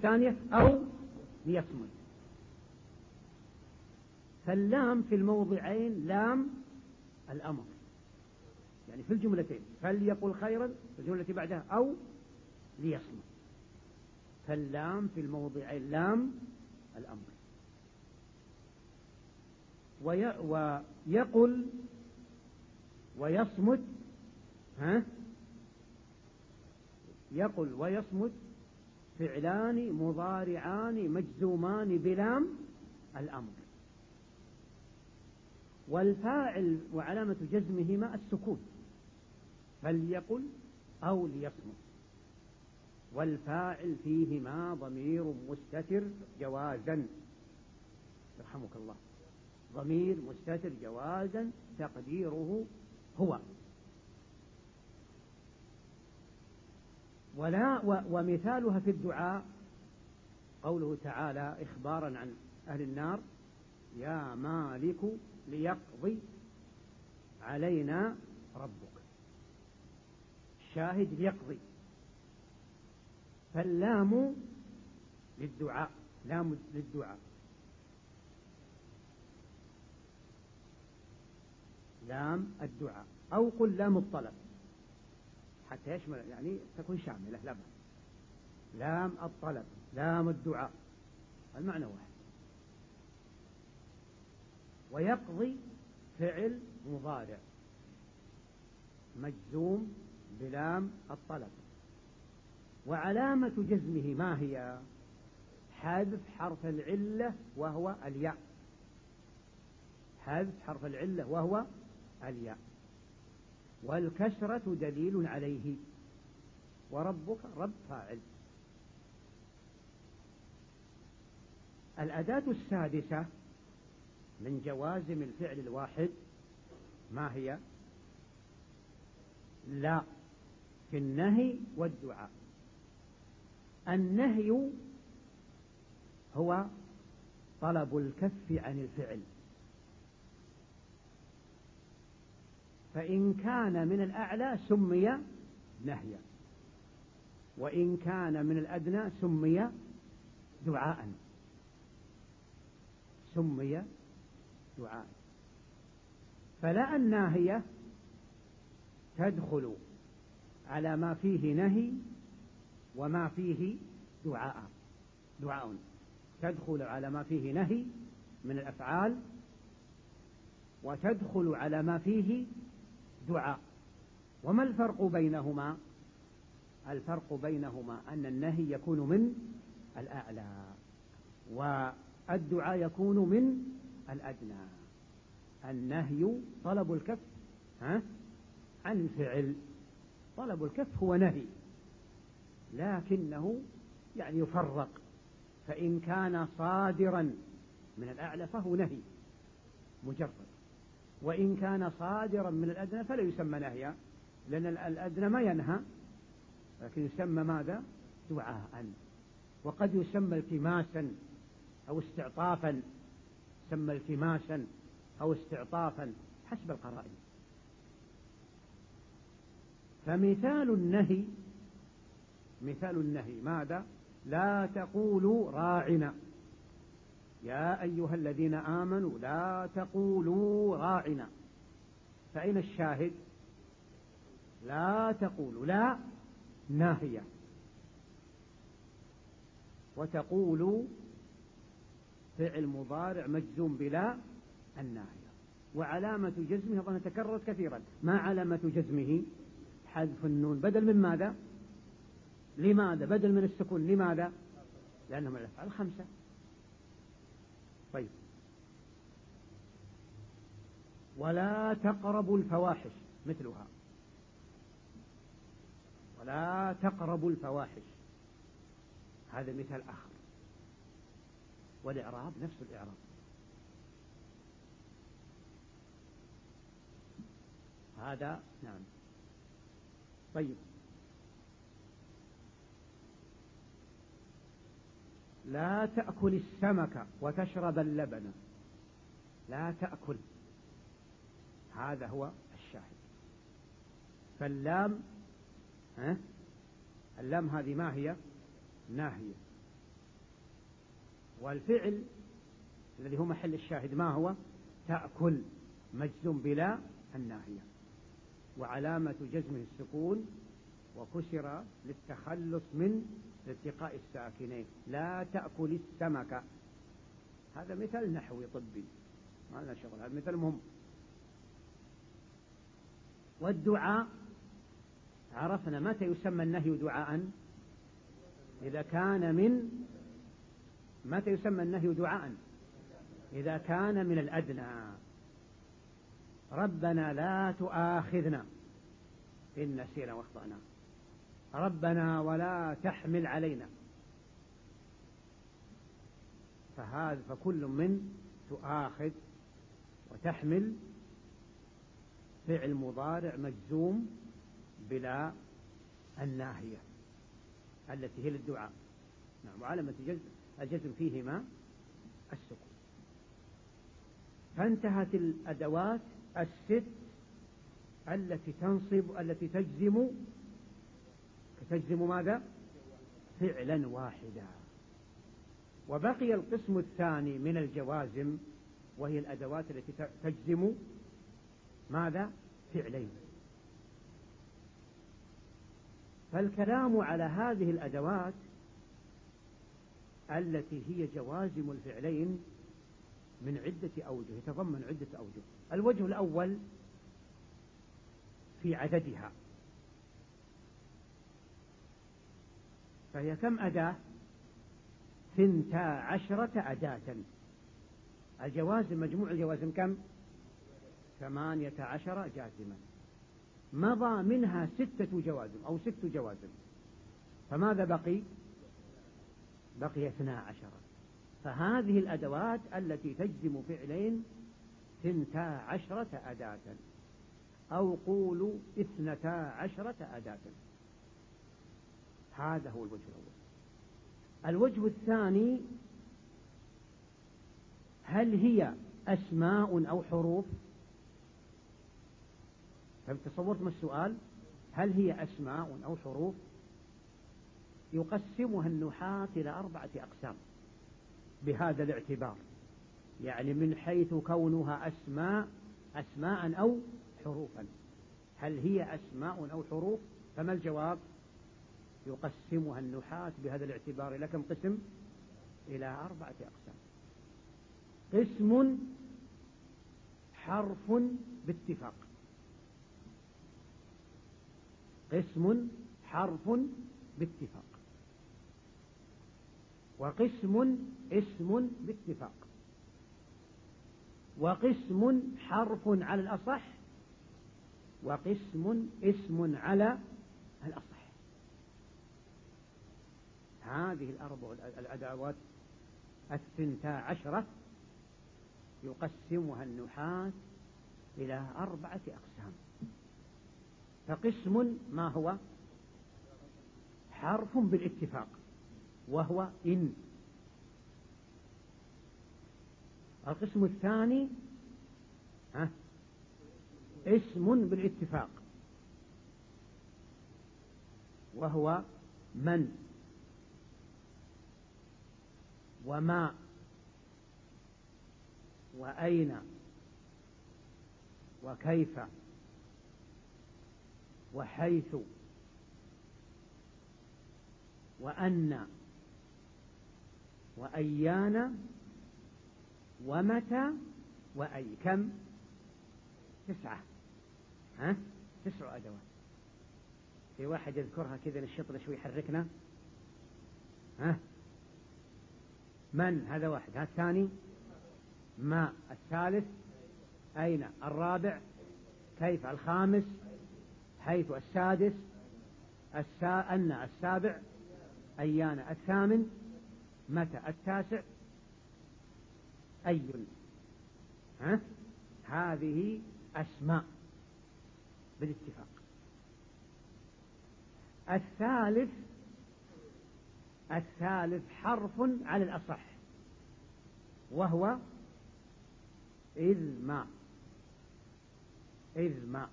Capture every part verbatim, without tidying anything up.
الثانية أو ليصمت. فاللام في الموضعين لام الأمر، يعني في الجملتين فليقل خيرا في الجملة التي بعدها أو ليصمت. فاللام في الموضعين لام الأمر. ويقل ويصمت، ها يقل ويصمت فعلان مضارعان مجزومان بلام الأمر، والفاعل وعلامة جزمهما السكون، فليقل أو ليصمت، والفاعل فيهما ضمير مستتر جوازا، يرحمك الله، ضمير مستتر جوازا تقديره هو. ولا ومثالها في الدعاء قوله تعالى إخبارا عن أهل النار: يا مالك ليقضي علينا ربك. الشاهد ليقضي. فاللام للدعاء، لام للدعاء، لام الدعاء، أو قل لام الطلب حتى يشمل، يعني تكون شاملة، لا بأس. لام الطلب، لام الدعاء، المعنى واحد. ويقضي فعل مضارع مجزوم بلام الطلب، وعلامة جزمه ما هي؟ حذف حرف العلة وهو الياء، حذف حرف العلة وهو الياء، والكسرة دليل عليه، وربك رب فاعل. الأداة السادسة من جوازم الفعل الواحد ما هي؟ لا في النهي والدعاء. النهي هو طلب الكف عن الفعل، فإن كان من الأعلى سمي نهيا، وإن كان من الأدنى سمي دعاء، سمي دعاء. فلا الناهية تدخل على ما فيه نهي وما فيه دعاء، دعاء تدخل على ما فيه نهي من الأفعال، وتدخل على ما فيه دعاء. وما الفرق بينهما؟ الفرق بينهما أن النهي يكون من الأعلى والدعاء يكون من الأدنى. النهي طلب الكف ها عن الفعل، طلب الكف هو نهي، لكنه يعني يفرق، فإن كان صادرا من الأعلى فهو نهي مجرد، وإن كان صادرا من الأدنى فلا يسمى نهيا، لأن الأدنى ما ينهى، لكن يسمى ماذا؟ دعاء. وقد يسمى التماسا أو استعطافا، يسمى التماسا أو استعطافا حسب القرائن. فمثال النهي، مثال النهي ماذا؟ لا تقولوا راعنا، يا أيها الذين آمنوا لا تقولوا راعنا. فأين الشاهد؟ لا تقولوا، لا ناهية، وتقولوا فعل مضارع مجزوم بلا الناهية، وعلامة جزمه أظن تكررت كثيرا. ما علامة جزمه؟ حذف النون بدل من ماذا؟ لماذا؟ بدل من السكون، لماذا؟ لأنهم الأفعال خمسة. طيب، ولا تقربوا الفواحش مثلها، ولا تقربوا الفواحش، هذا مثال آخر، والإعراب نفس الإعراب. هذا نعم. طيب، لا تأكل السمك وتشرب اللبن، لا تأكل، هذا هو الشاهد. فاللام ها اللام هذه ما هي؟ ناهية، والفعل الذي هو محل الشاهد ما هو؟ تأكل، مجزوم بلا الناهية، وعلامة جزمه السكون، وكسر للتخلص من التقاء الساكنين. لا تأكل السمك، هذا مثال نحوي طبي ما لنا شغل، هذا مثال مهم. والدعاء عرفنا متى يسمى النهي دعاء؟ إذا كان من متى يسمى النهي دعاء؟ إذا كان من الأدنى. ربنا لا تؤاخذنا إن نسينا واخطأنا، ربنا ولا تحمل علينا، فهذا فكل من تؤاخذ وتحمل فعل مضارع مجزوم بلا الناهية التي هي للدعاء. نعم، وعلامة الجزم فيهما السكون. فانتهت الأدوات الست التي تنصب التي تجزم تجزم ماذا؟ فعلا واحدا. وبقي القسم الثاني من الجوازم، وهي الأدوات التي تجزم ماذا؟ فعلين. فالكلام على هذه الأدوات التي هي جوازم الفعلين من عدة أوجه، يتضمن عدة أوجه. الوجه الأول في عددها، فهي كم أداة؟ ثنتا عشرة أداة. الجوازم مجموع الجوازم كم؟ ثمانية عشر جازما. مضى منها ستة جوازم أو ست جوازم، فماذا بقي؟ بقي اثنا عشر. فهذه الأدوات التي تجزم فعلين ثنتا عشرة أداة، أو قولوا اثنتا عشرة أداة. هذا هو الوجه الأول. الوجه الثاني، هل هي أسماء أو حروف؟ تصورت ما السؤال؟ هل هي أسماء أو حروف؟ يقسمها النحاة إلى أربعة أقسام بهذا الاعتبار، يعني من حيث كونها أسماء أسماء أو حروفا. هل هي أسماء أو حروف؟ فما الجواب؟ يقسمها النحاة بهذا الاعتبار إلى كم قسم؟ إلى أربعة أقسام. قسم حرف باتفاق، قسم حرف باتفاق، وقسم اسم باتفاق، وقسم حرف على الأصح، وقسم اسم على الأصح. هذه الأربع الأدوات الثنتا عشرة يقسمها النحاة إلى أربعة أقسام. فقسم ما هو؟ حرف بالاتفاق، وهو إن. القسم الثاني ها اسم بالاتفاق، وهو من وما وأين وكيف وحيث وأن وأيان ومتى وأي. كم؟ تسعة. ها؟ تسع أدوات. في واحد يذكرها كذا نشطنا شوي يحركنا. ها؟ من، هذا واحد. ها الثاني؟ ما. الثالث؟ أين. الرابع؟ كيف. الخامس؟ حيث. السادس؟ السا... أن. السابع؟ أيان. الثامن؟ متى. التاسع؟ أي. ها؟ هذه أسماء بالاتفاق. الثالث الثالث حرف على الأصح، وهو إذ ما. إذ ما.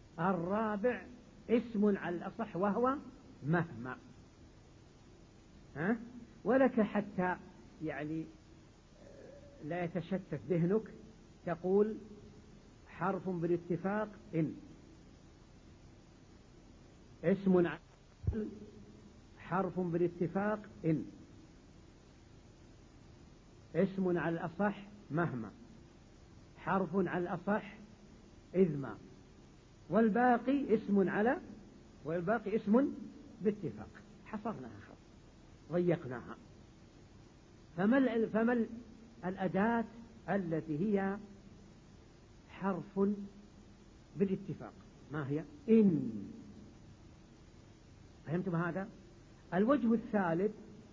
الرابع اسم على الأصح، وهو مهما. ها؟ ولك حتى يعني لا يتشتت ذهنك تقول حرف بالاتفاق إن، اسم على حرف بالاتفاق إن، اسم على الأصح مهما، حرف على الأصح إذ ما، والباقي اسم على والباقي اسم باتفاق. حصرناها خط ضيقناها. فما فما الأداة التي هي حرف بالاتفاق؟ ما هي؟ إن. فهمتم هذا؟ الوجه الثالث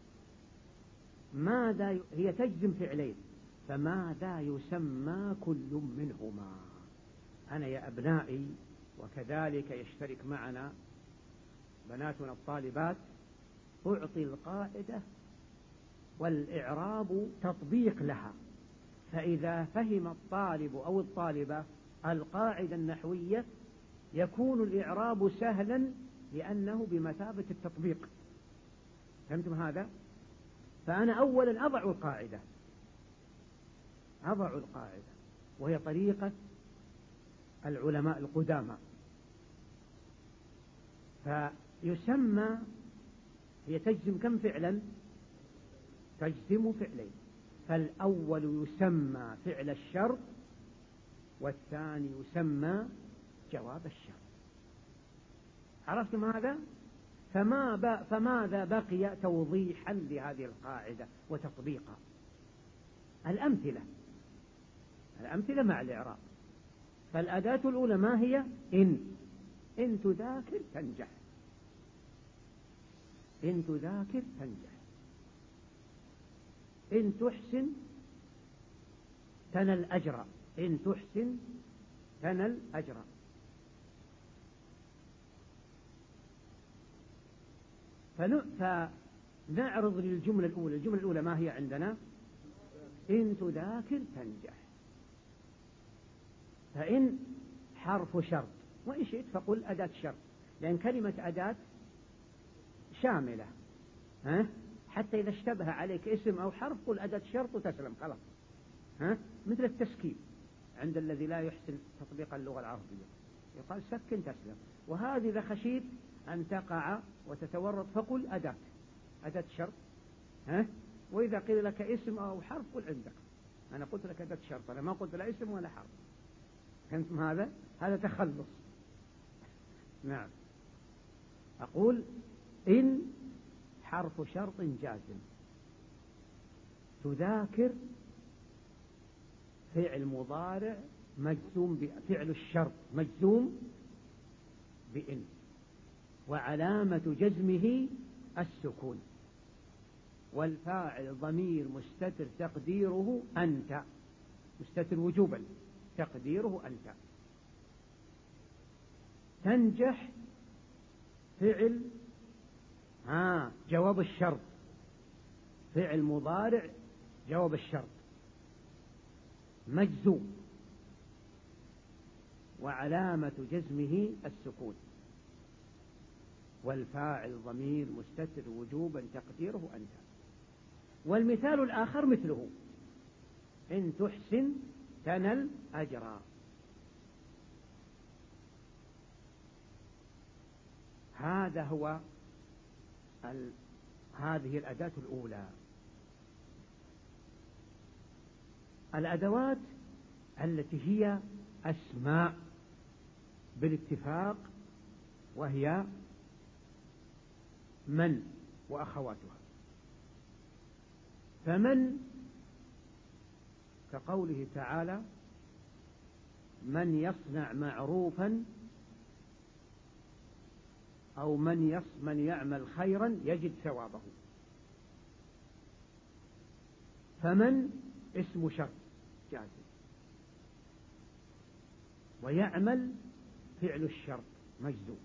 ماذا هي تجزم فعلين، فماذا يسمى كل منهما؟ أنا يا أبنائي وكذلك يشترك معنا بناتنا الطالبات أعطي القاعدة والإعراب تطبيق لها، فإذا فهم الطالب أو الطالبة القاعدة النحوية يكون الإعراب سهلا لأنه بمثابة التطبيق. فهمتم هذا؟ فأنا أولا أضع القاعدة أضع القاعدة وهي طريقة العلماء القدامى. فيسمى هي تجزم كم فعلا؟ تجزم فعلين، فالأول يسمى فعل الشرط والثاني يسمى جواب الشرط. عرفتم هذا؟ فما ب... فماذا بقي توضيحا لهذه القاعدة وتطبيقا؟ الأمثلة الأمثلة مع الإعراب. فالأداة الأولى ما هي؟ إن. إن تذاكر تنجح، إن تذاكر تنجح، إن تحسن تنل أجرا، إن تحسن تنل أجرا. فنعرض للجملة الأولى. الجملة الأولى ما هي عندنا؟ إن تذاكر تنجح. فإن حرف شرط، وإن شئت فقل أداة شرط، لأن كلمة أداة شاملة، ها؟ حتى إذا اشتبه عليك اسم أو حرف قل أداة شرط وتسلم خلاص. ها؟ مثل التسكين عند الذي لا يحسن تطبيق اللغة العربية يقال سكن تسلم. وهذه إذا خشيت أن تقع وتتورط فقل أداة أداة شرط. ها؟ وإذا قيل لك اسم أو حرف قل عندك أنا قلت لك أداة شرط، أنا ما قلت لا اسم ولا حرف. فهمتم هذا؟ هذا تخلص. نعم. أقول إن حرف شرط جازم، تذاكر فعل مضارع مجزوم بفعل الشرط مجزوم بإن، وعلامة جزمه السكون، والفاعل ضمير مستتر تقديره أنت، مستتر وجوبا تقديره أنت. تنجح فعل ها جواب الشرط، فعل مضارع جواب الشرط مجزوم، وعلامة جزمه السكون، والفاعل ضمير مستتر وجوبا تقديره أنت. والمثال الآخر مثله إن تحسن تنل أجرا. هذا هو ال... هذه الأداة الأولى. الأدوات التي هي أسماء بالاتفاق وهي من وأخواتها. فمن كقوله تعالى من يصنع معروفا أو من يص من يعمل خيرا يجد ثوابه. فمن اسم شرط جازم، ويعمل فعل الشرط مجزوم،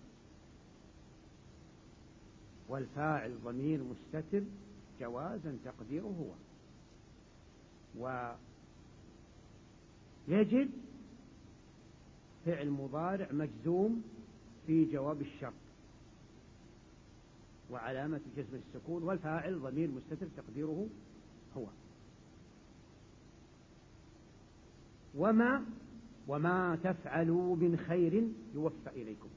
والفاعل ضمير مستتر جوازا تقديره هو، ويجد فعل مضارع مجزوم في جواب الشرط، وعلامة جزم السكون، والفاعل ضمير مستتر تقديره هو. وما وما تفعلوا من خير يوفى إليكم.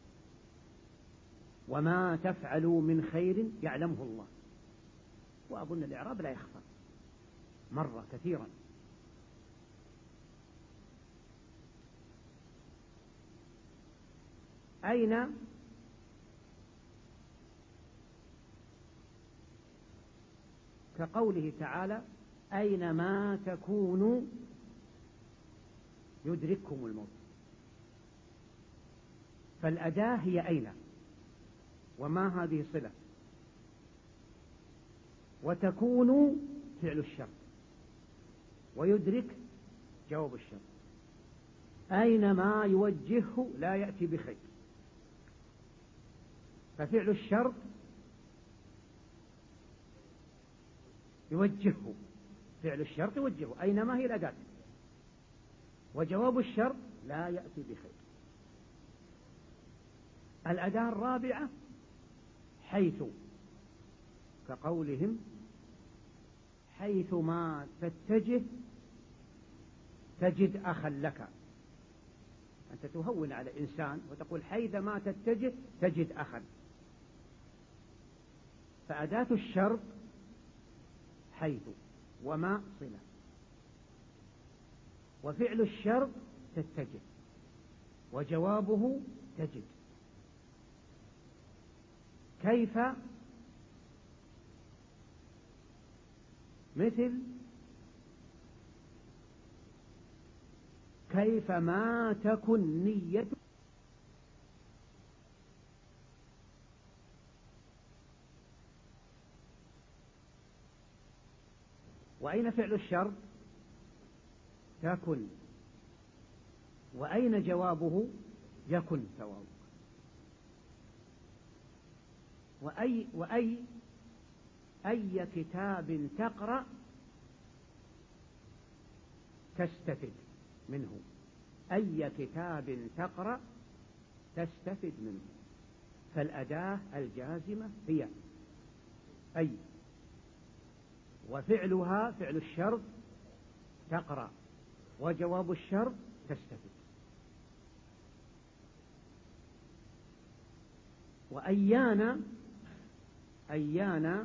وما تفعلوا من خير يعلمه الله. وأظن الإعراب لا يخفى مرة كثيرا. أين كقوله تعالى أينما تكونوا يدرككم الموت. فالأداة هي أين، وما هذه صلة، وتكونوا فعل الشرط، ويدرك جواب الشرط. أينما يوجهه لا يأتي بخير، ففعل الشرط يوجهه، فعل الشرط يوجهه، أينما هي الأداة، وجواب الشرط لا يأتي بخير. الأداة الرابعة حيث، كقولهم حيث ما تتجه تجد أخا لك. أنت تهون على إنسان وتقول حيث ما تتجه تجد أخا. فأداة الشرط حيث، وما صلة، وفعل الشرط تتجه، وجوابه تجد. كيف مثل كيف ما تكن نية. وأين فعل الشرط؟ تكن. وأين جوابه؟ يكن ثوابك. وأي وأي أي كتاب تقرأ تستفد منه. أي كتاب تقرأ تستفد منه. فالأداة الجازمة هي أي، وفعلها فعل الشرط تقرأ، وجواب الشرط تستفد. وأيانا أيانا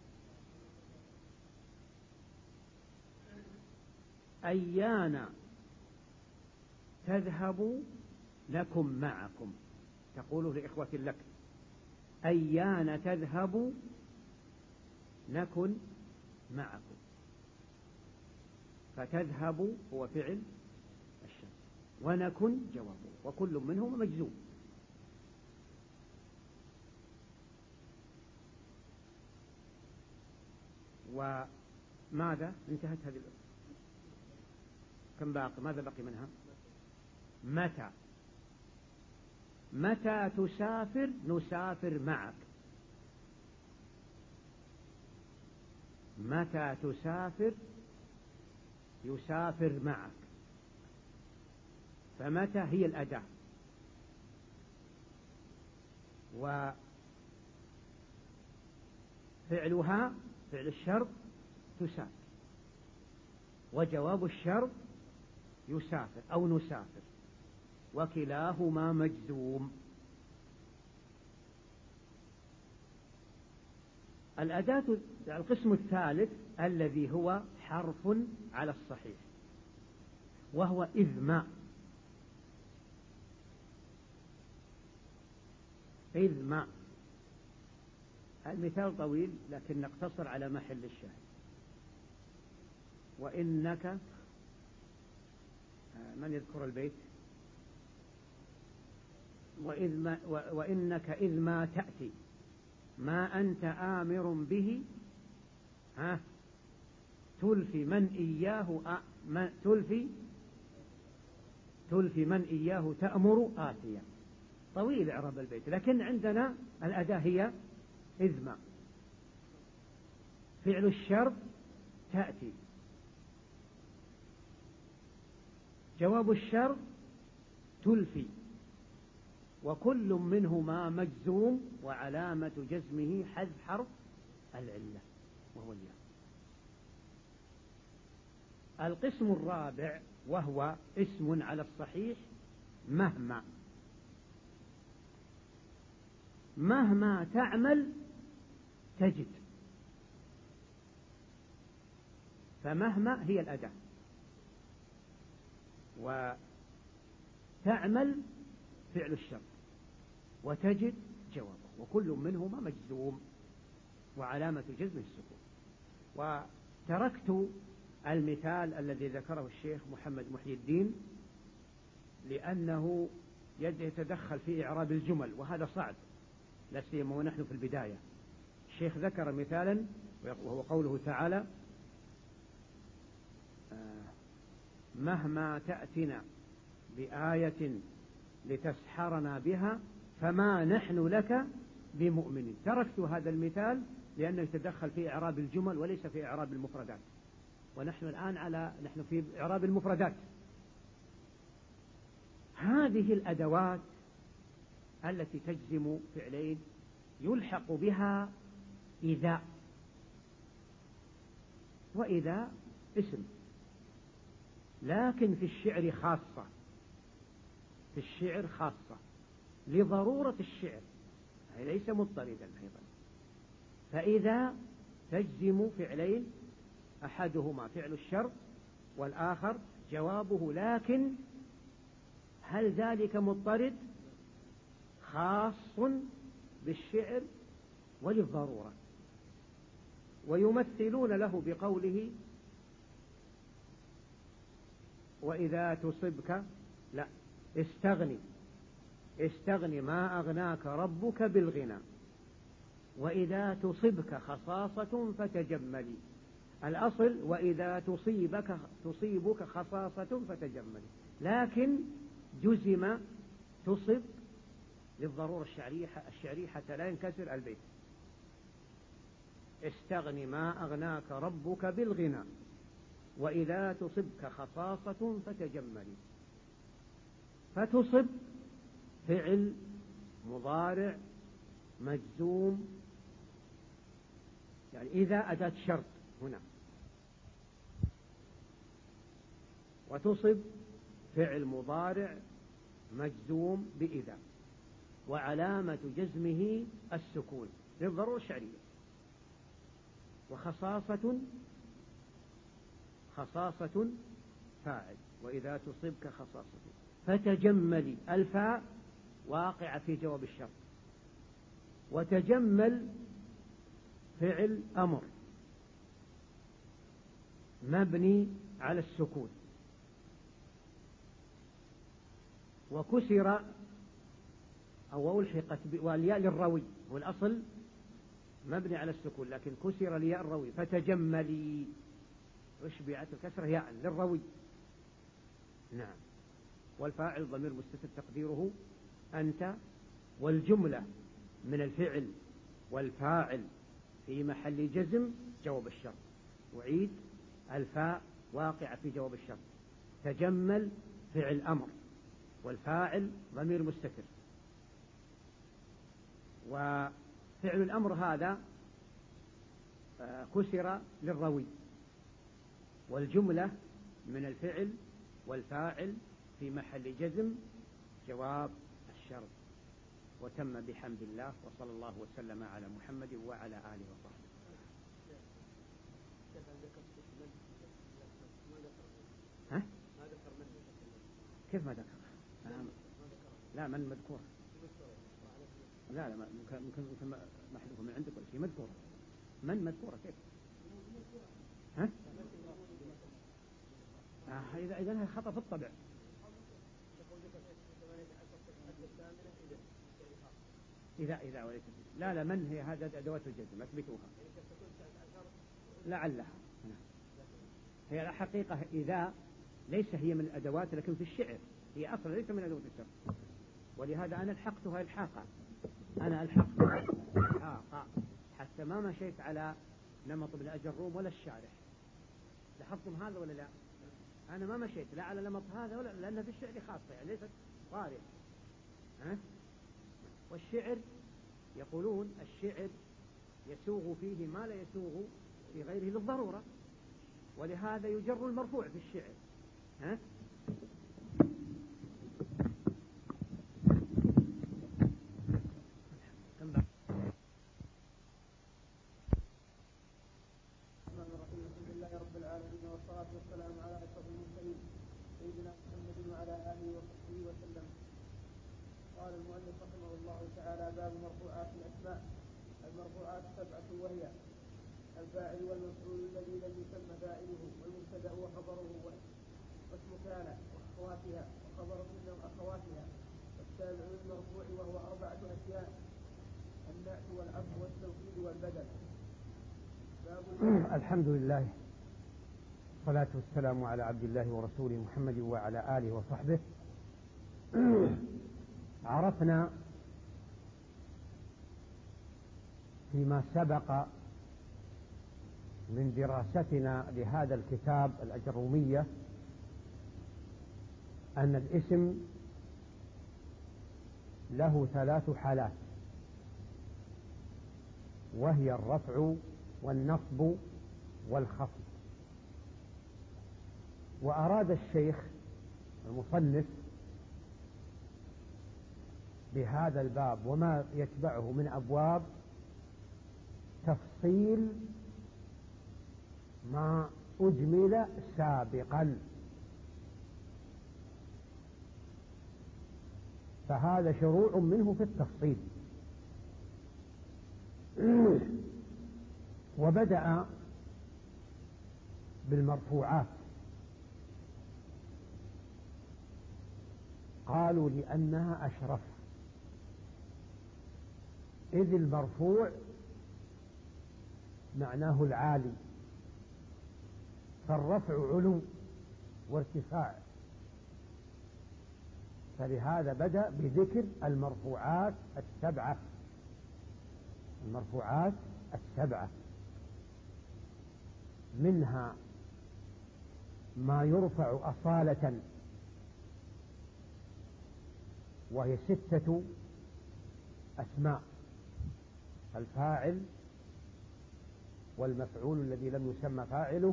أيانا تذهب لكم معكم. تقول لإخوة لك أيان تذهب نكن معكم. فتذهب هو فعل الشرط، ونكن جوابه، وكل منهما مجزوم. وماذا انتهت هذه؟ كم باقي؟ ماذا بقي منها؟ متى. متى تسافر؟ نسافر معك. متى تسافر؟ يسافر معك. فمتى هي الأداة، وفعلها فعل الشرط تسافر، وجواب الشرط يسافر أو نسافر، وكلاهما مجزوم. الأداة القسم الثالث الذي هو حرف على الصحيح، وهو إذ ما. إذ ما. المثال طويل لكن نقتصر على محل الشاهد. وإنك، من يذكر البيت؟ وإذ ما وإنك إذ ما تأتي ما أنت آمر به ها تلفي من إياه آ ما تلفي تلفي من إياه تأمر آتيا. طويل إعراب البيت، لكن عندنا الأداة هي إذ ما. فعل الشرط تأتي، جواب الشرط تلفي، وكل منهما مجزوم وعلامة جزمه حذف حرف العلة وهو الياء. القسم الرابع وهو اسم على الصحيح مهما. مهما تعمل تجد، فمهما هي الأداة، وتعمل فعل الشرط، وتجد جوابه، وكل منهما مجزوم وعلامة جزمه السكون. وتركت المثال الذي ذكره الشيخ محمد محي الدين لأنه يتدخل في إعراب الجمل، وهذا صعب لا سيما ونحن في البداية. الشيخ ذكر مثالا وهو قوله تعالى مهما تأتنا بآية لتسحرنا بها فما نحن لك بمؤمنين. تركت هذا المثال لأنه يتدخل في إعراب الجمل وليس في إعراب المفردات، ونحن الآن على نحن في إعراب المفردات. هذه الأدوات التي تجزم فعلين يلحق بها إذا، وإذا اسم، لكن في الشعر خاصة، في الشعر خاصة لضرورة الشعر، ليس مضطردا أيضا. فإذا تجزم فعلين أحدهما فعل الشرط والآخر جوابه، لكن هل ذلك مضطرد؟ خاص بالشعر وللضرورة. ويمثلون له بقوله وإذا تصبك، لا استغني استغني ما أغناك ربك بالغنى، وإذا تصبك خصاصة فتجملي. الأصل وإذا تصيبك تصيبك خصاصة فتجملي، لكن جزم تصب للضرورة الشعرية الشعرية حتى لا ينكسر البيت. استغني ما أغناك ربك بالغنى، وإذا تصبك خصاصة فتجملي. فتصب فعل مضارع مجزوم، يعني إذا أداة شرط هنا، وتصب فعل مضارع مجزوم بإذا، وعلامة جزمه السكون للضرورة الشعرية. وخصاصة خصاصة فاعل، وإذا تصبك خصاصة. فتجملي الفاء واقع في جواب الشرط، وتجمل فعل أمر مبني على السكون، وكسر أو ألحقت والياء للروي، والأصل مبني على السكون لكن كسر الياء الروي. فتجملي أشبعت الكسرة ياء للروي. نعم. والفاعل ضمير مستتر تقديره أنت، والجملة من الفعل والفاعل في محل جزم جواب الشرط. وعيد الفاء واقع في جواب الشرط. تجمل فعل أمر، والفاعل ضمير مستتر. وفعل الأمر هذا كسر للروي، والجملة من الفعل والفاعل في محل جزم جواب الشرط. وتم بحمد الله، وصلى الله وسلم على محمد وعلى آله وصحبه. ها؟ كيف ما ذكر؟ لا من مذكور، لا لا ممكن ممكن محذوفة من عندك ولا شيء. مذكورة من مذكورة كيف؟ ها؟ آه إذا إذا خطأ في الطبع. إذا إذا وليس لا لا من هي هذا أدوات الجزم أثبتوها لعلها. هي الحقيقة إذا ليس هي من الأدوات، لكن في الشعر هي أصلا ليس من أدوات الشعر، ولهذا أنا الحقتها الحاقا. أنا الحقتها الحاقا حتى ما مشيت على نمط ابن أجروم ولا الشارح. لاحظتم هذا ولا لا؟ أنا ما مشيت لا على نمط هذا ولا، لأن في الشعر خاصة يعني ليست طارئة. ها؟ والشعر يقولون الشعر يسوغ فيه ما لا يسوغ في غيره للضرورة، ولهذا يجر المرفوع في الشعر. ها؟ والصلاة والسلام على أشرف المرسلين سيدنا محمد وعلى آله وصحبه وسلم. قال المؤلف رحمه الله تعالى: باب مرفوعات الأسماء. المرفوعات سبعة وهي: الفاعل والمفعول الذي لم يسمى فاعله، والمبتدأ وخبره واسم كان وأخواتها وخبر إن وأخواتها. والتابع للمرفوع وهو أربعة أشياء: النعت والعطف والتوكيد والبدل. الحمد لله، الصلاة والسلام على عبد الله ورسوله محمد وعلى آله وصحبه. عرفنا فيما سبق من دراستنا لهذا الكتاب الأجرومية أن الاسم له ثلاث حالات، وهي الرفع والنصب والخفض. وأراد الشيخ المصنف بهذا الباب وما يتبعه من أبواب تفصيل ما أجمل سابقا، فهذا شروع منه في التفصيل. وبدأ بالمرفوعات، قالوا لأنها أشرف، إذ المرفوع معناه العالي، فالرفع علو وارتفاع، فلهذا بدأ بذكر المرفوعات السبعة. المرفوعات السبعة منها ما يرفع أصالة وهي ستة أسماء: الفاعل والمفعول الذي لم يسمى فاعله،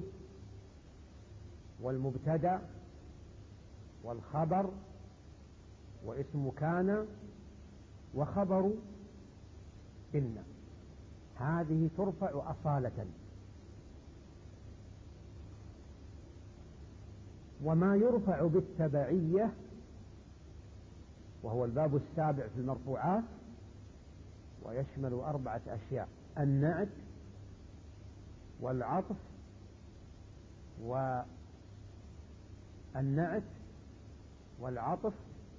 والمبتدأ والخبر واسم كان وخبر إن. هذه ترفع أصالة. وما يرفع بالتبعية وهو الباب السابع في المرفوعات، ويشمل أربعة أشياء: النعت والعطف والنعت والعطف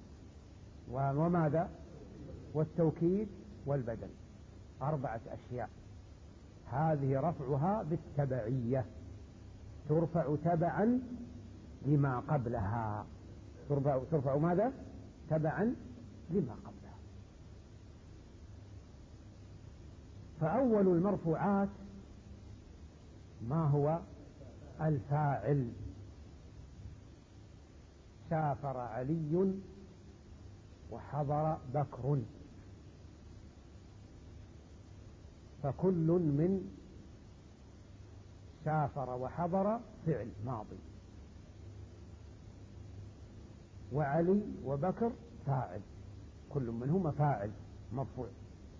وماذا والتوكيد والبدل. أربعة أشياء، هذه رفعها بالتبعية، ترفع تبعا لما قبلها. ترفع, ترفع ماذا؟ تبعا لما قبلها. فأول المرفوعات ما هو؟ الفاعل. سافر علي وحضر بكر، فكل من سافر وحضر فعل ماضي، وعلي وبكر فاعل، كل منهما فاعل مرفوع.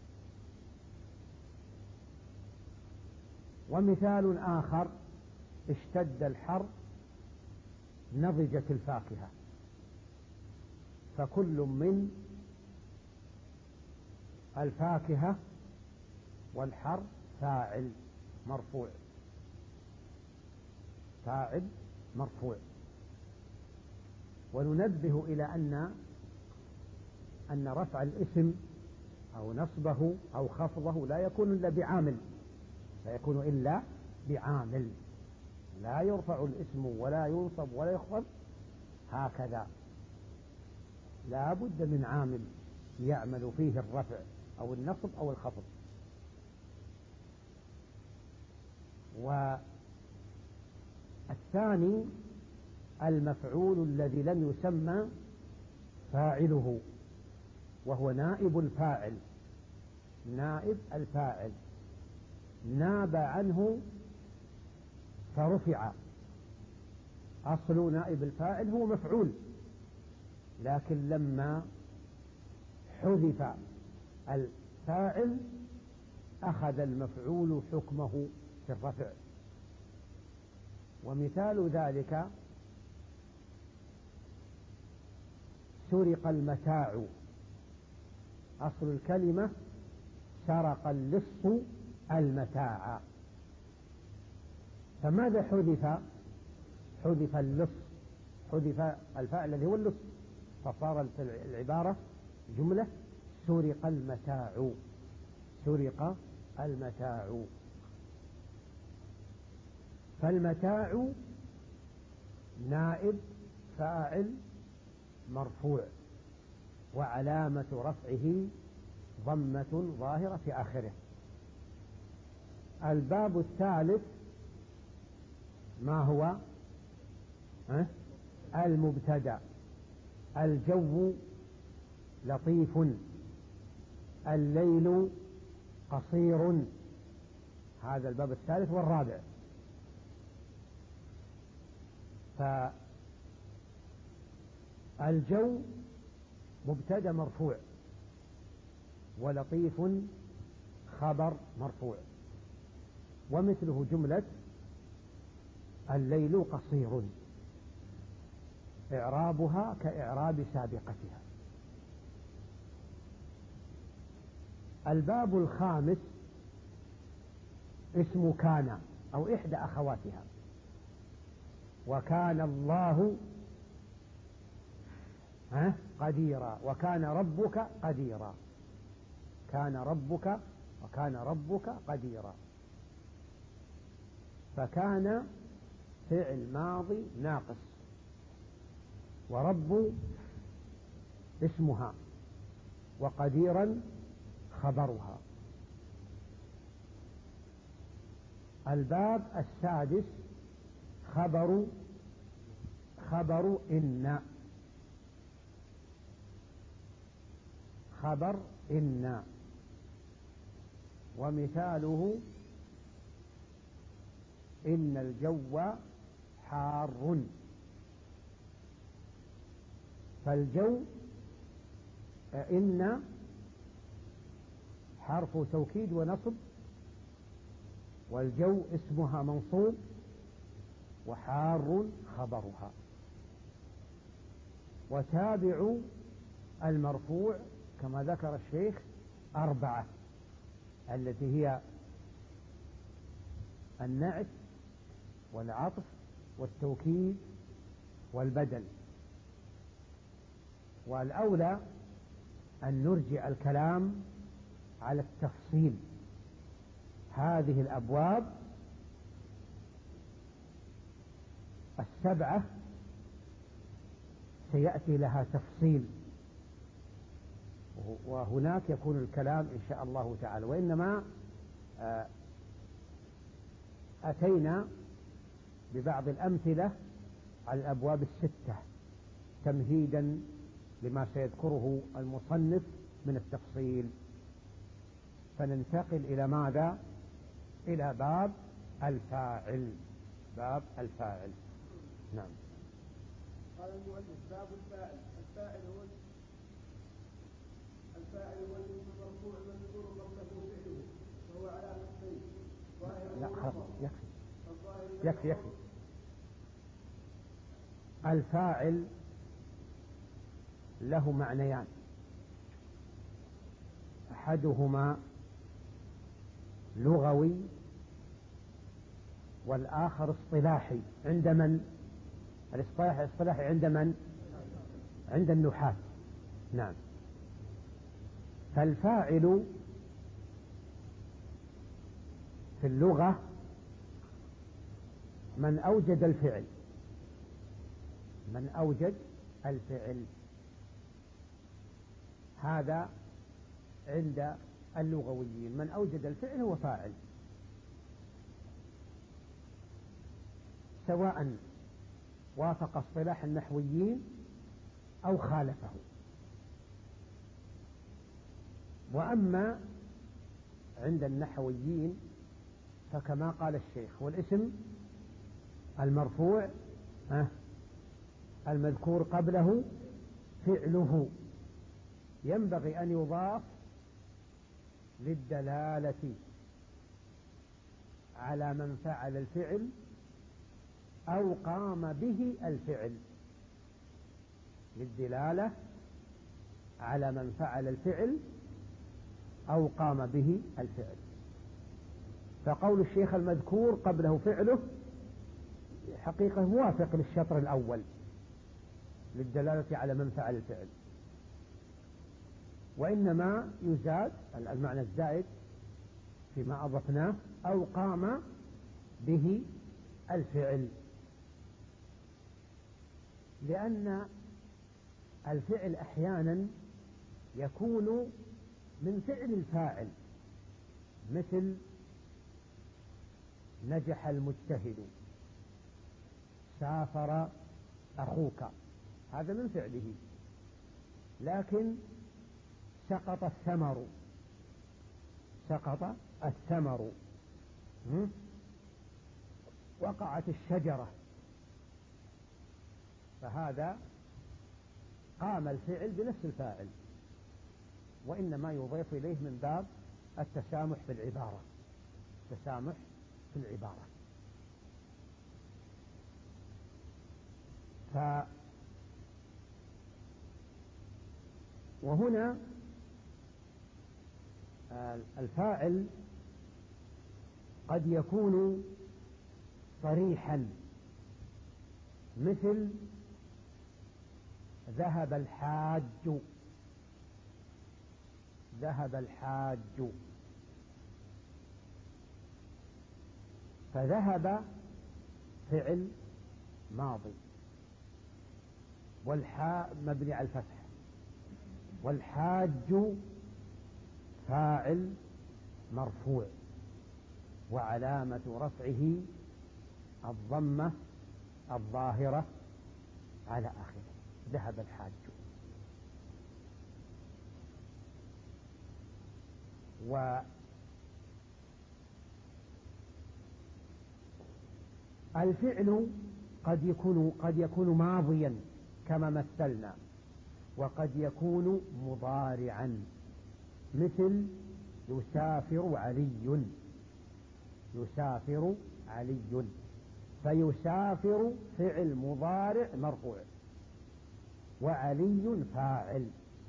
ومثال آخر: اشتد الحر نضجت الفاكهة، فكل من الفاكهة والحر فاعل مرفوع، فاعل مرفوع. وننبه إلى أن أن رفع الاسم أو نصبه أو خفضه لا يكون إلا بعامل، لا يكون إلا بعامل، لا يرفع الاسم ولا ينصب ولا يخفض هكذا، لا بد من عامل يعمل فيه الرفع أو النصب أو الخفض. والثاني المفعول الذي لم يسمى فاعله، وهو نائب الفاعل، نائب الفاعل، ناب عنه فرفع. أصل نائب الفاعل هو مفعول، لكن لما حذف الفاعل أخذ المفعول حكمه في الرفع. ومثال ذلك سرق المتاع، أصل الكلمة سرق اللص المتاع، فماذا حذف؟ حذف اللص، حذف الفاعل الذي هو اللص، فصارت العبارة جملة سرق المتاع، سرق المتاع. فالمتاع نائب فاعل مرفوع، وعلامة رفعه ضمة ظاهرة في آخره. الباب الثالث ما هو؟ أه؟ المبتدأ. الجو لطيف، الليل قصير، هذا الباب الثالث والرابع. فالجو مبتدأ مرفوع، ولطيف خبر مرفوع، ومثله جملة الليل قصير، إعرابها كإعراب سابقتها. الباب الخامس اسم كان أو إحدى أخواتها. وكان الله قديرا، وكان ربك قديرا، كان ربك وكان ربك قديرا. فكان فعل ماضي ناقص، ورب اسمها، وقديرا خبرها. الباب السادس خبر خبر إن، خبر إن، ومثاله إن الجو حار. فالجو إن حرف توكيد ونصب، والجو اسمها منصوب، وحار خبرها. وتابع المرفوع كما ذكر الشيخ أربعة، التي هي النعت والعطف والتوكيد والبدل. والأولى أن نرجع الكلام على التفصيل. هذه الأبواب السبعة سيأتي لها تفصيل، وهناك يكون الكلام إن شاء الله تعالى. وإنما أتينا ببعض الأمثلة على الأبواب الستة تمهيدا لما سيذكره المصنف من التفصيل. فننتقل إلى ماذا؟ إلى باب الفاعل. باب الفاعل. نعم. قال المؤلف باب الفاعل. الفاعل هو الفاعل هو الاسم المرفوع المذكور قبله فعله، وهو على قسمين: ظاهر لا خلاص يكفي الظاهر يكفي يكفي. الفاعل له معنيان: أحدهما لغوي، والآخر اصطلاحي. عند من؟ الاصطلاح الاصطلاحي عند من؟ عند النحاة. نعم. فالفاعل في اللغة من أوجد الفعل، من أوجد الفعل، هذا عند اللغويين. من أوجد الفعل هو فاعل، سواء وافق اصطلاح النحويين أو خالفه. وأما عند النحويين فكما قال الشيخ: والاسم المرفوع المذكور قبله فعله ينبغي أن يضاف للدلالة على من فعل الفعل أو قام به الفعل، للدلالة على من فعل الفعل أو قام به الفعل. فقول الشيخ المذكور قبله فعله حقيقة موافق للشطر الأول للدلالة على من فعل الفعل، وإنما يزاد المعنى الزائد فيما أضفناه: أو قام به الفعل، لأن الفعل أحيانا يكون من فعل الفاعل، مثل نجح المجتهد، سافر أخوك، هذا من فعله. لكن سقط الثمر، سقط الثمر، وقعت الشجرة، فهذا قام الفعل بنفس الفاعل، وإنما يضيف إليه من باب التسامح في العبارة، التسامح في العبارة. ف وهنا الفاعل قد يكون صريحا، مثل ذهب الحاج، ذهب الحاج، فذهب فعل ماضي، والحاء مبني على الفتح، والحاج فاعل مرفوع وعلامة رفعه الضمة الظاهرة على آخره. ذهب الحاج. والفعل قد يكون قد يكون ماضيا كما مثلنا، وقد يكون مضارعا، مثل يسافر علي، يسافر علي، فيسافر فعل مضارع مرفوع وعلي فاعل.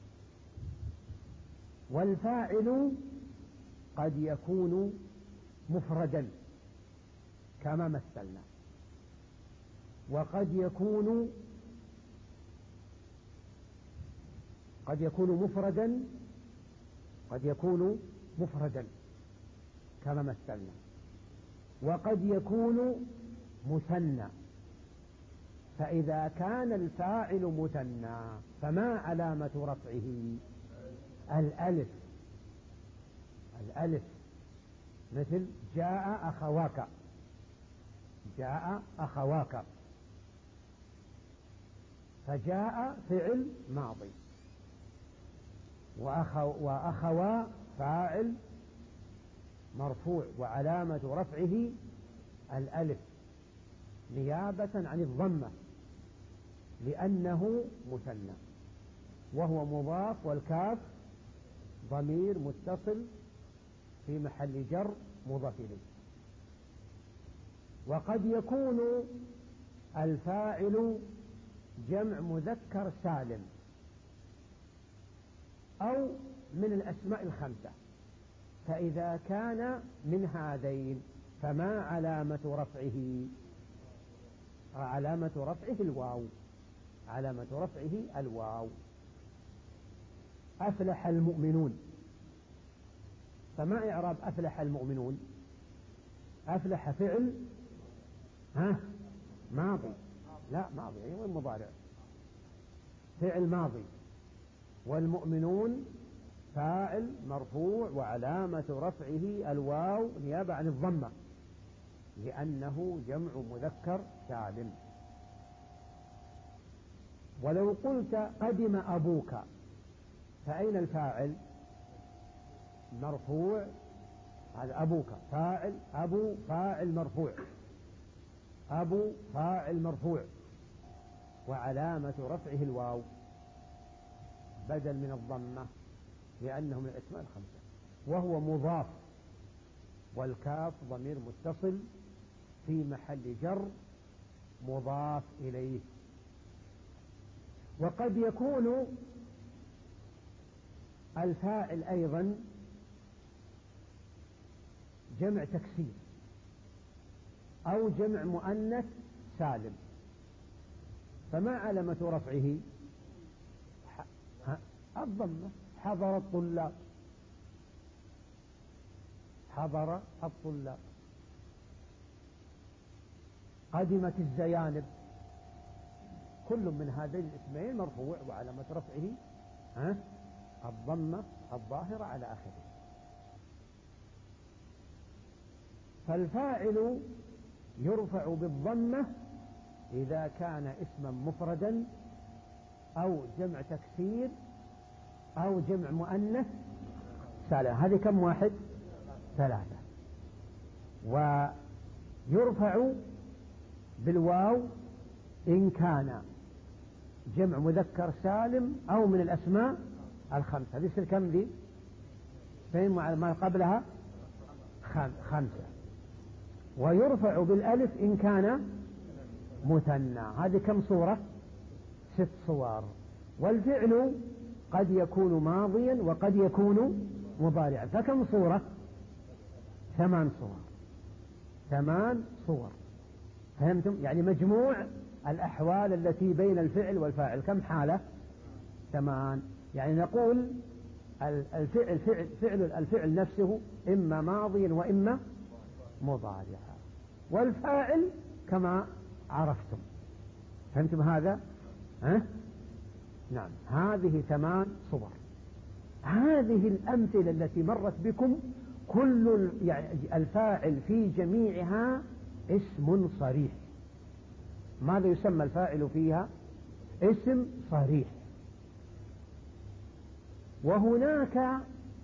والفاعل قد يكون مفردا كما مثلنا، وقد يكون قد يكون مفردا قد يكون مفردا كما مثلنا، وقد يكون مثنى. فإذا كان الفاعل مثنى فما علامة رفعه؟ الألف، الألف، مثل جاء أخواك، جاء أخواك، فجاء فعل ماضي، وأخو وأخوا فاعل مرفوع وعلامة رفعه الألف نيابة عن الضمة لأنه مثنى، وهو مضاف، والكاف ضمير متصل في محل جر مضاف إليه. وقد يكون الفاعل جمع مذكر سالم أو من الأسماء الخمسة، فإذا كان من هذين فما علامة رفعه؟ علامة رفعه الواو، علامة رفعه الواو. أفلح المؤمنون، فما إعراب أفلح المؤمنون؟ أفلح فعل ها ماضي، لا ماضي يعني وين مضارع، فعل ماضي، والمؤمنون فاعل مرفوع وعلامة رفعه الواو نيابة عن الضمة لأنه جمع مذكر سالم. ولو قلت قدم أبوك فأين الفاعل؟ مرفوع، هذا أبوك فاعل، أبو فاعل مرفوع، أبو فاعل مرفوع، وعلامة رفعه الواو بدل من الضمة لأنه من الأسماء الخمسة، وهو مضاف، والكاف ضمير متصل في محل جر مضاف إليه. وقد يكون الفاعل أيضا جمع تكسير أو جمع مؤنث سالم، فما علامة رفعه؟ الضمة. حضر الطلاب، حضر الطلاب. قدمت الزيانب. كل من هذين الاسمين مرفوع وعلامة رفعه ها الضمة الظاهرة على آخره. فالفاعل يرفع بالضمة إذا كان اسما مفردا أو جمع تكسير أو جمع مؤنث سالم. هذه كم واحد؟ ثلاثة. ويرفع بالواو إن كان جمع مذكر سالم أو من الأسماء الخمسة. هذه كم ذي؟ فين ما قبلها؟ خمسة. ويرفع بالألف إن كان مثنى. هذه كم صورة؟ ست صور. والفعل قد يكون ماضيا وقد يكون مضارعا، فكم صورة؟ ثمان صور. ثمان صور. فهمتم؟ يعني مجموع الأحوال التي بين الفعل والفاعل كم حالة؟ ثمان. يعني نقول الفعل فعل, فعل الفعل نفسه إما ماضيا وإما مضارعا، والفاعل كما عرفتم. فهمتم هذا؟ ها؟ نعم. هذه ثمان صور. هذه الأمثلة التي مرت بكم كل يعني الفاعل في جميعها اسم صريح. ماذا يسمى الفاعل فيها؟ اسم صريح. وهناك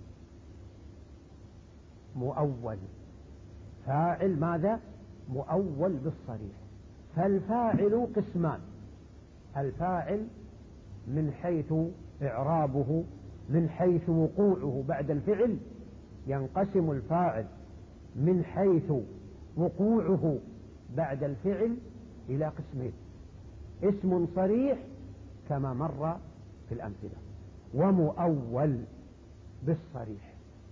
مؤول. فاعل ماذا؟ مؤول بالصريح. فالفاعل قسمان: الفاعل من حيث إعرابه، من حيث وقوعه بعد الفعل، ينقسم الفاعل من حيث وقوعه بعد الفعل إلى قسمين: اسم صريح كما مر في الأمثلة، ومؤول بالصريح.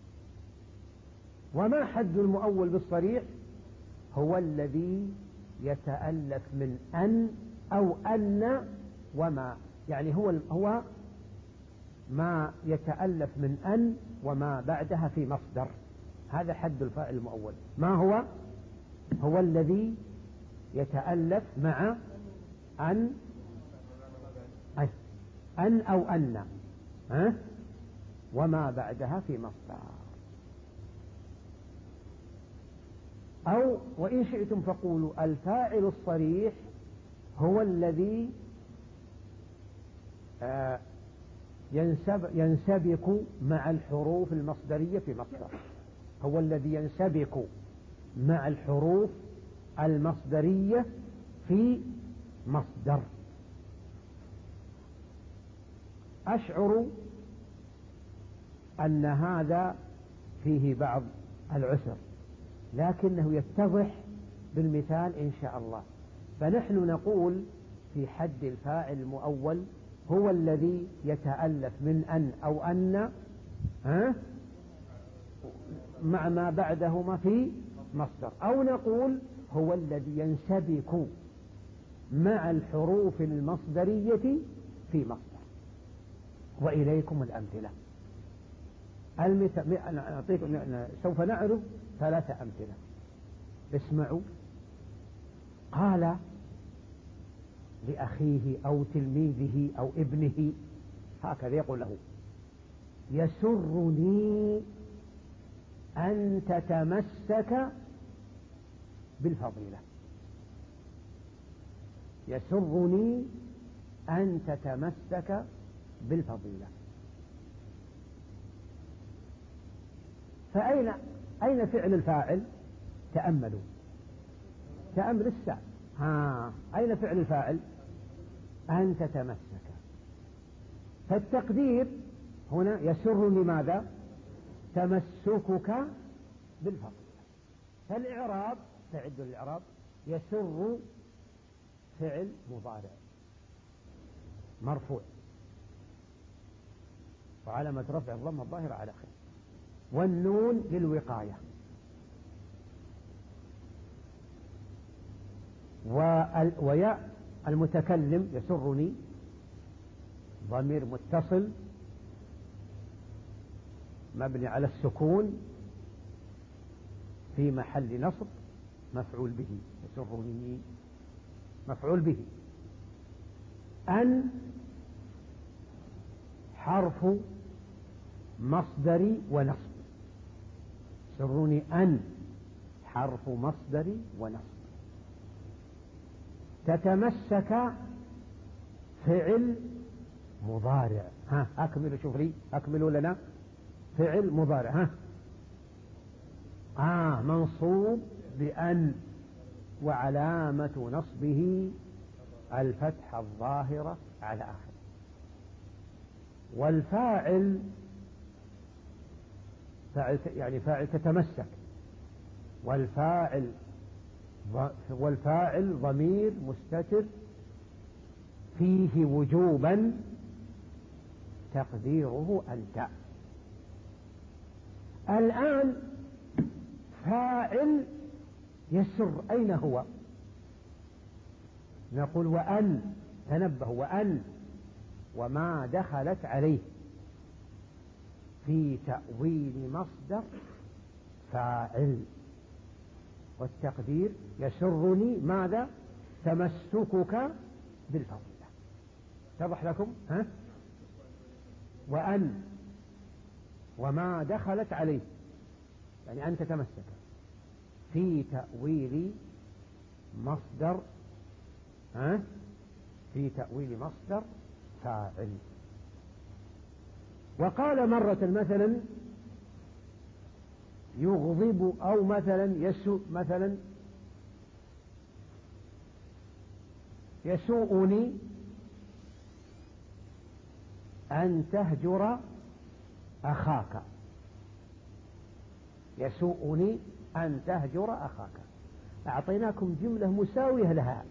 وما حد المؤول بالصريح؟ هو الذي يتألف من أن أو أن وما، يعني هو هو ما يتألف من أن وما بعدها في مصدر. هذا حد الفاعل المؤول. ما هو؟ هو الذي يتألف مع أن أي أن أو أن ها وما بعدها في مصدر. أو وإن شئتم فقولوا الفاعل الصريح هو الذي آه ينسب ينسبك مع الحروف المصدرية في مصدر. هو الذي ينسبك مع الحروف المصدرية في مصدر. أشعر أن هذا فيه بعض العسر، لكنه يتضح بالمثال إن شاء الله. فنحن نقول في حد الفاعل المؤول هو الذي يتألف من أن أو أن ها مع ما بعدهما في مصدر، أو نقول هو الذي ينسبك مع الحروف المصدرية في مصدر. وإليكم الأمثلة. أعطيكم سوف نعرض ثلاثة أمثلة. اسمعوا. قال لأخيه أو تلميذه أو ابنه، هكذا يقول له: يسرني أن تتمسك بالفضيلة. يسرني أن تتمسك بالفضيلة. فأين أين فعل الفاعل؟ تأملوا تأمل الساعة. ها أين فعل الفاعل؟ أن تتمسك. فالتقدير هنا يسرني ماذا؟ تمسكك بالفضل. فالإعراب تعد الإعراب يسر فعل مضارع مرفوع وعلامة رفع الضمة الظاهرة على خير، والنون للوقاية، وياء المتكلم يسرني ضمير متصل مبني على السكون في محل نصب مفعول به. يسرني مفعول به. أن حرف مصدري ونصب. يسرني أن حرف مصدري ونصب. تتمسك فعل مضارع. ها أكملوا، شوف لي أكملوا لنا. فعل مضارع. ها آه منصوب بأن وعلامة نصبه الفتحة الظاهرة على آخر. والفاعل فاعل يعني فاعل تتمسك، والفاعل والفاعل ضمير مستتر فيه وجوبا تقديره أنت. الآن فاعل يسر أين هو؟ نقول وأن، تنبه، وأن وما دخلت عليه في تأويل مصدر فاعل. والتقدير يسرني ماذا؟ تمسكك بالفضيلة. اتضح لكم؟ ها؟ وأن وما دخلت عليه يعني أن تتمسك في تأويل مصدر ها؟ في تأويل مصدر فاعل. وقال مرة مثلا يغضب، أو مثلا يسوء، مثلا يسوءني أن تهجر أخاك. يسوءني أن تهجر أخاك. أعطيناكم جملة مساوية لها،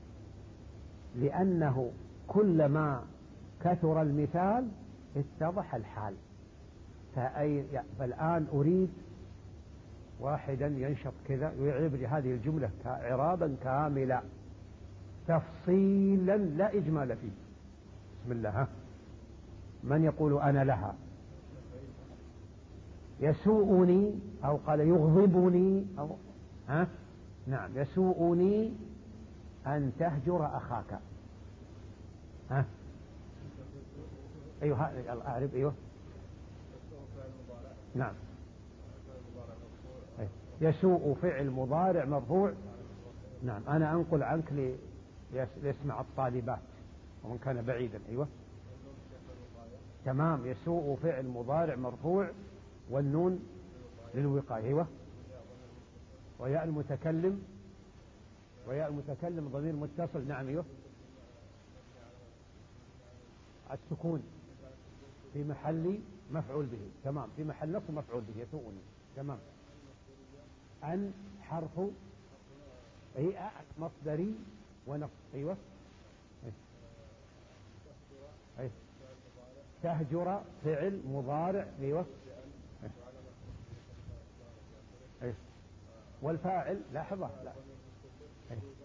لأنه كلما كثر المثال اتضح الحال. فالآن أريد واحدا ينشط كذا ويعرب لي هذه الجملة إعرابا كاملا تفصيلا لا إجمال فيه. بسم الله. من يقول أنا لها؟ يسوءني، أو قال يغضبني، أو ها؟ نعم، يسوءني أن تهجر أخاك. ها؟ أيوه أعرف. أيوه نعم. يسوء فعل مضارع مرفوع. نعم، أنا أنقل عنك ليسمع الطالبات ومن كان بعيدا. أيوه تمام. يسوء فعل مضارع مرفوع والنون للوقاية. أيوه. وياء المتكلم وياء المتكلم ضمير متصل. نعم. أيوه السكون في محل مفعول به. تمام، في محل نصب مفعول به. يسوءني. تمام. أن حرف أي مصدري ونصب. أيوة. أي. تهجر فعل مضارع. أيوة. أي. والفاعل لاحظة لا. أي.